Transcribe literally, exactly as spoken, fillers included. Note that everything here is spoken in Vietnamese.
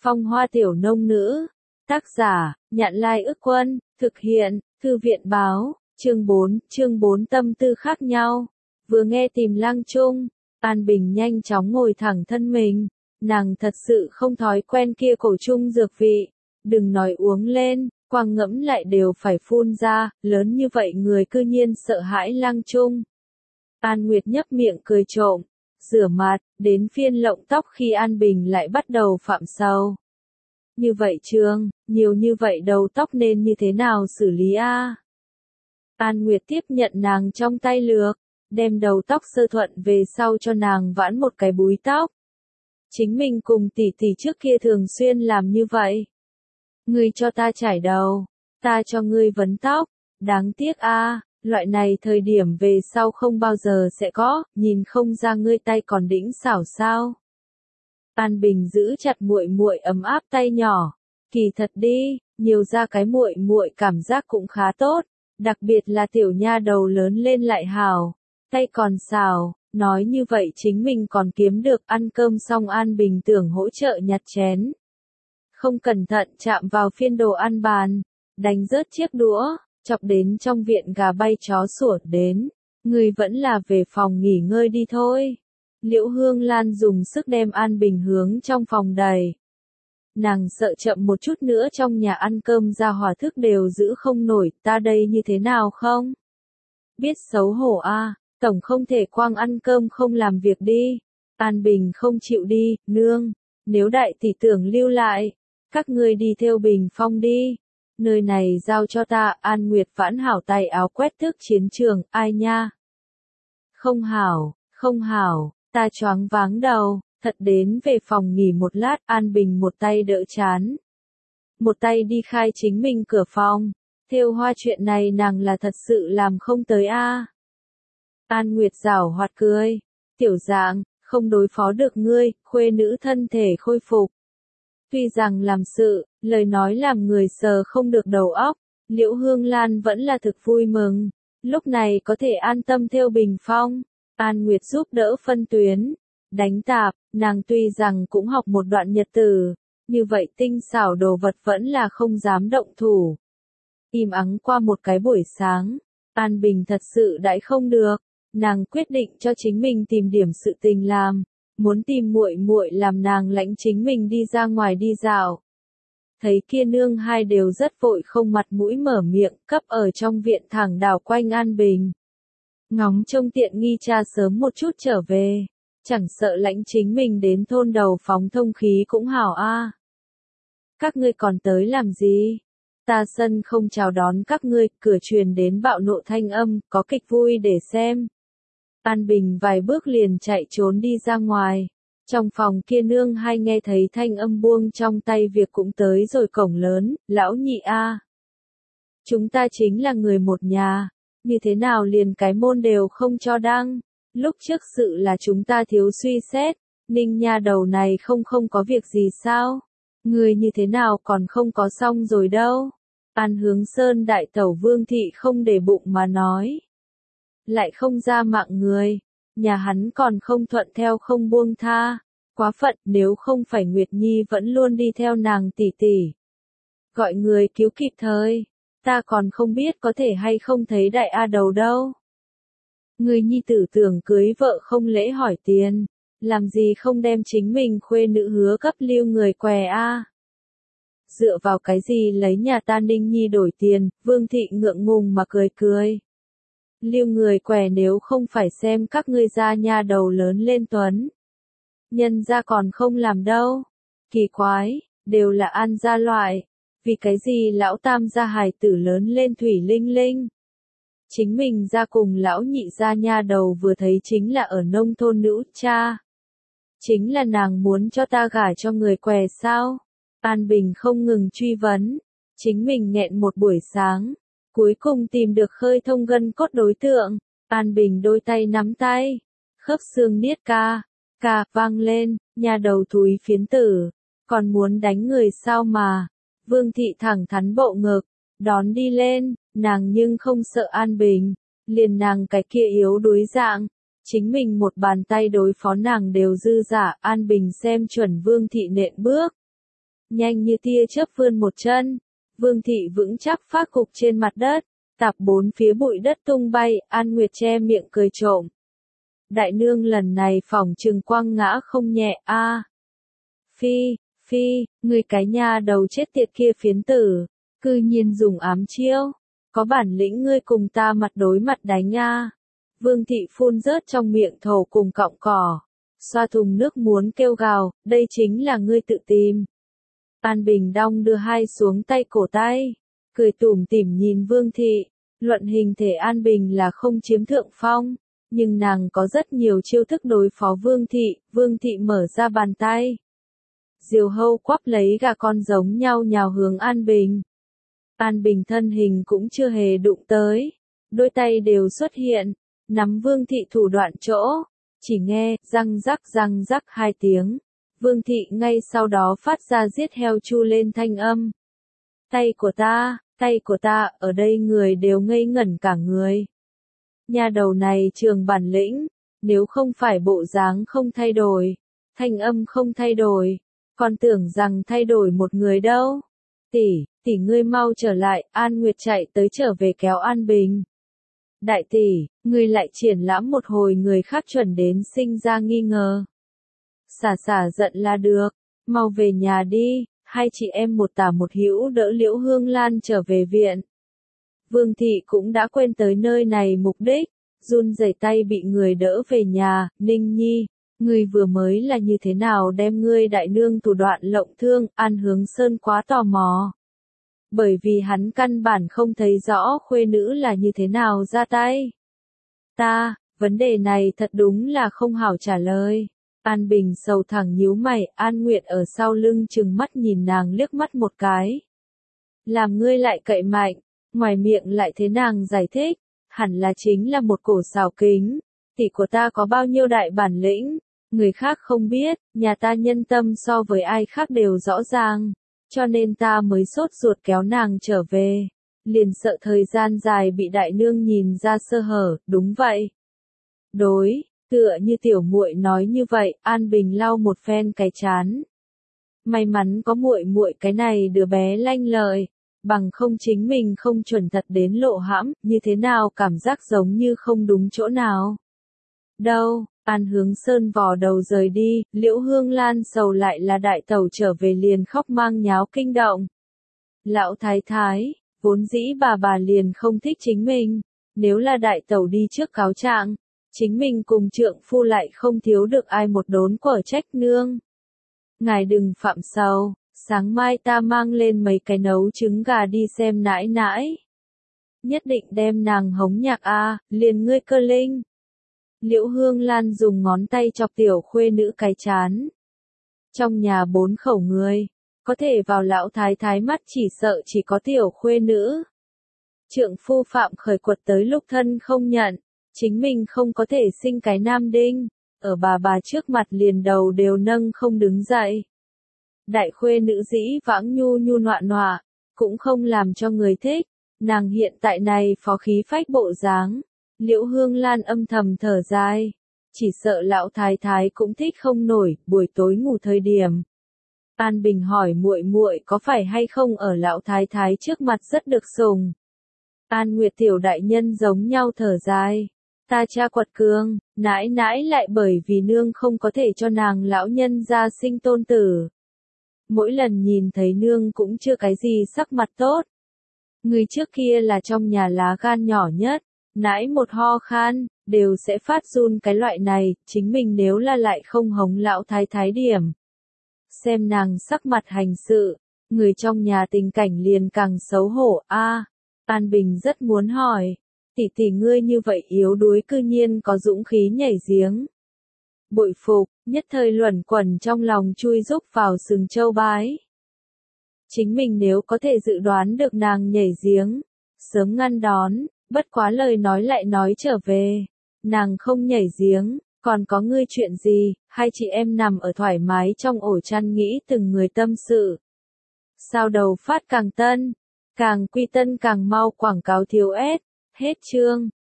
Phong Hoa Tiểu Nông Nữ. Tác giả, Nhạn Lai Ức Quân, thực hiện, Thư viện Báo, chương bốn, chương bốn tâm tư khác nhau. Vừa nghe tìm Lang Trung, An Bình nhanh chóng ngồi thẳng thân mình, nàng thật sự không thói quen kia cổ trung dược vị, đừng nói uống lên, quang ngẫm lại đều phải phun ra, lớn như vậy người cư nhiên sợ hãi Lang Trung. An Nguyệt nhấp miệng cười trộm, rửa mặt, đến phiên lộng tóc khi An Bình lại bắt đầu phạm sầu. Như vậy Trương, nhiều như vậy đầu tóc nên như thế nào xử lý a? An Nguyệt tiếp nhận nàng trong tay lược, đem đầu tóc sơ thuận về sau cho nàng vãn một cái búi tóc. Chính mình cùng tỷ tỷ trước kia thường xuyên làm như vậy. Ngươi cho ta chải đầu, ta cho ngươi vấn tóc, đáng tiếc a, loại này thời điểm về sau không bao giờ sẽ có, nhìn không ra ngươi tay còn đĩnh xảo sao? An Bình giữ chặt muội muội ấm áp tay nhỏ, kỳ thật đi, nhiều ra cái muội muội cảm giác cũng khá tốt, đặc biệt là tiểu nha đầu lớn lên lại hào, tay còn xào, nói như vậy chính mình còn kiếm được ăn cơm xong. An Bình tưởng hỗ trợ nhặt chén. Không cẩn thận chạm vào phiên đồ ăn bàn, đánh rớt chiếc đũa, chọc đến trong viện gà bay chó sủa đến, người vẫn là về phòng nghỉ ngơi đi thôi. Liễu Hương Lan dùng sức đem An Bình hướng trong phòng đẩy. Nàng sợ chậm một chút nữa trong nhà ăn cơm ra hỏa thức đều giữ không nổi, ta đây như thế nào không? Biết xấu hổ a, à, tổng không thể quang ăn cơm không làm việc đi. An Bình không chịu đi, nương, nếu đại tỷ tưởng lưu lại, các ngươi đi theo Bình Phong đi. Nơi này giao cho ta. An Nguyệt vãn hảo tay áo quét thước chiến trường, ai nha? Không hảo, không hảo. Ta choáng váng đầu, thật đến về phòng nghỉ một lát. An Bình một tay đỡ chán, một tay đi khai chính mình cửa phòng. Thêu hoa chuyện này nàng là thật sự làm không tới a. À. An Nguyệt giảo hoạt cười, tiểu dạng, không đối phó được ngươi, khuê nữ thân thể khôi phục. Tuy rằng làm sự, lời nói làm người sờ không được đầu óc, Liễu Hương Lan vẫn là thực vui mừng, lúc này có thể an tâm theo Bình Phong. An Nguyệt giúp đỡ phân tuyến, đánh tạp, nàng tuy rằng cũng học một đoạn nhật tử, như vậy tinh xảo đồ vật vẫn là không dám động thủ. Im ắng qua một cái buổi sáng, An Bình thật sự đãi không được, nàng quyết định cho chính mình tìm điểm sự tình làm, muốn tìm muội muội làm nàng lãnh chính mình đi ra ngoài đi dạo. Thấy kia nương hai đều rất vội không mặt mũi mở miệng, cấp ở trong viện thẳng đảo quanh An Bình. Ngóng trông tiện nghi cha sớm một chút trở về, chẳng sợ lãnh chính mình đến thôn đầu phóng thông khí cũng hảo a. À. Các ngươi còn tới làm gì? Ta sân không chào đón các ngươi, cửa truyền đến bạo nộ thanh âm, có kịch vui để xem. An Bình vài bước liền chạy trốn đi ra ngoài. Trong phòng kia nương hai nghe thấy thanh âm buông trong tay việc cũng tới rồi cổng lớn, lão nhị a. À. Chúng ta chính là người một nhà. Như thế nào liền cái môn đều không cho đăng, lúc trước sự là chúng ta thiếu suy xét, Ninh nha đầu này không không có việc gì sao, người như thế nào còn không có xong rồi đâu. An Hướng Sơn đại tẩu Vương Thị không để bụng mà nói, lại không ra mạng người, nhà hắn còn không thuận theo không buông tha, quá phận, nếu không phải Nguyệt Nhi vẫn luôn đi theo nàng tỷ tỷ, gọi người cứu kịp thời. Ta còn không biết có thể hay không thấy đại A đầu đâu. Người nhi tử tưởng cưới vợ không lễ hỏi tiền, làm gì không đem chính mình khuê nữ hứa cấp lưu người què a. Dựa vào cái gì lấy nhà ta Ninh Nhi đổi tiền, Vương Thị ngượng ngùng mà cười cười. Lưu người què nếu không phải xem các ngươi gia nha đầu lớn lên tuấn. Nhân gia còn không làm đâu. Kỳ quái, đều là An gia loại. Vì cái gì lão tam gia hài tử lớn lên thủy linh linh? Chính mình ra cùng lão nhị gia nha đầu vừa thấy chính là ở nông thôn nữ cha. Chính là nàng muốn cho ta gả cho người què sao? An Bình không ngừng truy vấn. Chính mình nghẹn một buổi sáng. Cuối cùng tìm được khơi thông gân cốt đối tượng. An Bình đôi tay nắm tay. Khớp xương niết ca. Ca vang lên, nhà đầu thúi phiến tử. Còn muốn đánh người sao mà? Vương Thị thẳng thắn bộ ngực, đón đi lên, nàng nhưng không sợ An Bình, liền nàng cái kia yếu đuối dạng, chính mình một bàn tay đối phó nàng đều dư giả. An Bình xem chuẩn Vương Thị nện bước, nhanh như tia chớp vươn một chân. Vương thị vững chắc phác gục trên mặt đất, tạp bốn phía bụi đất tung bay, An Nguyệt che miệng cười trộm. Đại nương lần này phỏng chừng quăng ngã không nhẹ a. À. Phi, phi, người cái nhà đầu chết tiệt kia phiến tử, cư nhiên dùng ám chiêu, có bản lĩnh ngươi cùng ta mặt đối mặt đánh a. Vương thị phun rớt trong miệng thổ cùng cọng cỏ, xoa thùng nước muốn kêu gào, đây chính là ngươi tự tìm. An Bình đong đưa hai xuống tay cổ tay, cười tủm tỉm nhìn Vương thị, luận hình thể An Bình là không chiếm thượng phong, nhưng nàng có rất nhiều chiêu thức đối phó Vương thị, Vương thị mở ra bàn tay. Diều hâu quắp lấy gà con giống nhau nhào hướng An Bình. An Bình thân hình cũng chưa hề đụng tới, đôi tay đều xuất hiện, nắm Vương thị thủ đoạn chỗ, chỉ nghe, răng rắc răng rắc hai tiếng. Vương thị ngay sau đó phát ra giết heo chu lên thanh âm. Tay của ta, tay của ta, ở đây người đều ngây ngẩn cả người. Nhà đầu này trường bản lĩnh, nếu không phải bộ dáng không thay đổi, thanh âm không thay đổi, còn tưởng rằng thay đổi một người đâu. Tỷ, tỷ ngươi mau trở lại, An Nguyệt chạy tới trở về kéo An Bình. Đại tỷ, ngươi lại triển lãm một hồi người khác chuẩn đến sinh ra nghi ngờ. Xả xả giận là được, mau về nhà đi, hai chị em một tả một hữu đỡ Liễu Hương Lan trở về viện. Vương thị cũng đã quên tới nơi này mục đích, run rẩy tay bị người đỡ về nhà, Ninh Nhi, ngươi vừa mới là như thế nào đem ngươi đại nương thủ đoạn lộng thương, An Hướng Sơn quá tò mò. Bởi vì hắn căn bản không thấy rõ khuê nữ là như thế nào ra tay. Ta, vấn đề này thật đúng là không hảo trả lời. An Bình sầu thẳng nhíu mày, An Nguyệt ở sau lưng trừng mắt nhìn nàng liếc mắt một cái. Làm ngươi lại cậy mạnh, ngoài miệng lại thế nàng giải thích, hẳn là chính là một cổ xào kính, tỷ của ta có bao nhiêu đại bản lĩnh, người khác không biết, nhà ta nhân tâm so với ai khác đều rõ ràng, cho nên ta mới sốt ruột kéo nàng trở về, liền sợ thời gian dài bị đại nương nhìn ra sơ hở, đúng vậy. Đối, tựa như tiểu muội nói như vậy, An Bình lau một phen cái chán. May mắn có muội muội cái này đứa bé lanh lợi, bằng không chính mình không chuẩn thật đến lộ hãm, như thế nào cảm giác giống như không đúng chỗ nào. Đâu, An Hướng Sơn vò đầu rời đi, Liễu Hương Lan sầu lại là đại tẩu trở về liền khóc mang nháo kinh động. Lão thái thái, vốn dĩ bà bà liền không thích chính mình, nếu là đại tẩu đi trước cáo trạng, chính mình cùng trượng phu lại không thiếu được ai một đốn quở trách nương. Ngài đừng phạm sầu, sáng mai ta mang lên mấy cái nấu trứng gà đi xem nãi nãi. Nhất định đem nàng hống nhạc a, liền ngươi Cơ Linh. Liễu Hương Lan dùng ngón tay chọc tiểu khuê nữ cái chán. Trong nhà bốn khẩu người, có thể vào lão thái thái mắt chỉ sợ chỉ có tiểu khuê nữ. Trượng phu Phạm Khởi quật tới lúc thân không nhận, chính mình không có thể sinh cái nam đinh, ở bà bà trước mặt liền đầu đều nâng không đứng dậy. Đại khuê nữ dĩ vãng nhu nhu nọa nọa, cũng không làm cho người thích, nàng hiện tại này phó khí phách bộ dáng. Liễu Hương Lan âm thầm thở dài, chỉ sợ lão thái thái cũng thích không nổi, buổi tối ngủ thời điểm. An Bình hỏi muội muội có phải hay không ở lão thái thái trước mặt rất được sủng. An Nguyệt tiểu đại nhân giống nhau thở dài, ta cha quật cường, nãi nãi lại bởi vì nương không có thể cho nàng lão nhân gia sinh tôn tử. Mỗi lần nhìn thấy nương cũng chưa cái gì sắc mặt tốt. Người trước kia là trong nhà lá gan nhỏ nhất. Nãi một ho khan, đều sẽ phát run cái loại này, chính mình nếu là lại không hống lão thái thái điểm. Xem nàng sắc mặt hành sự, người trong nhà tình cảnh liền càng xấu hổ a. À, An Bình rất muốn hỏi, tỷ tỷ ngươi như vậy yếu đuối cư nhiên có dũng khí nhảy giếng. Bội phục, nhất thời luẩn quẩn trong lòng chui rúc vào sừng châu bái. Chính mình nếu có thể dự đoán được nàng nhảy giếng, sớm ngăn đón. Bất quá lời nói lại nói trở về, nàng không nhảy giếng, còn có ngươi chuyện gì, hai chị em nằm ở thoải mái trong ổ chăn nghĩ từng người tâm sự. Sao đầu phát càng tân, càng quy tân càng mau quảng cáo thiếu ép, hết chương.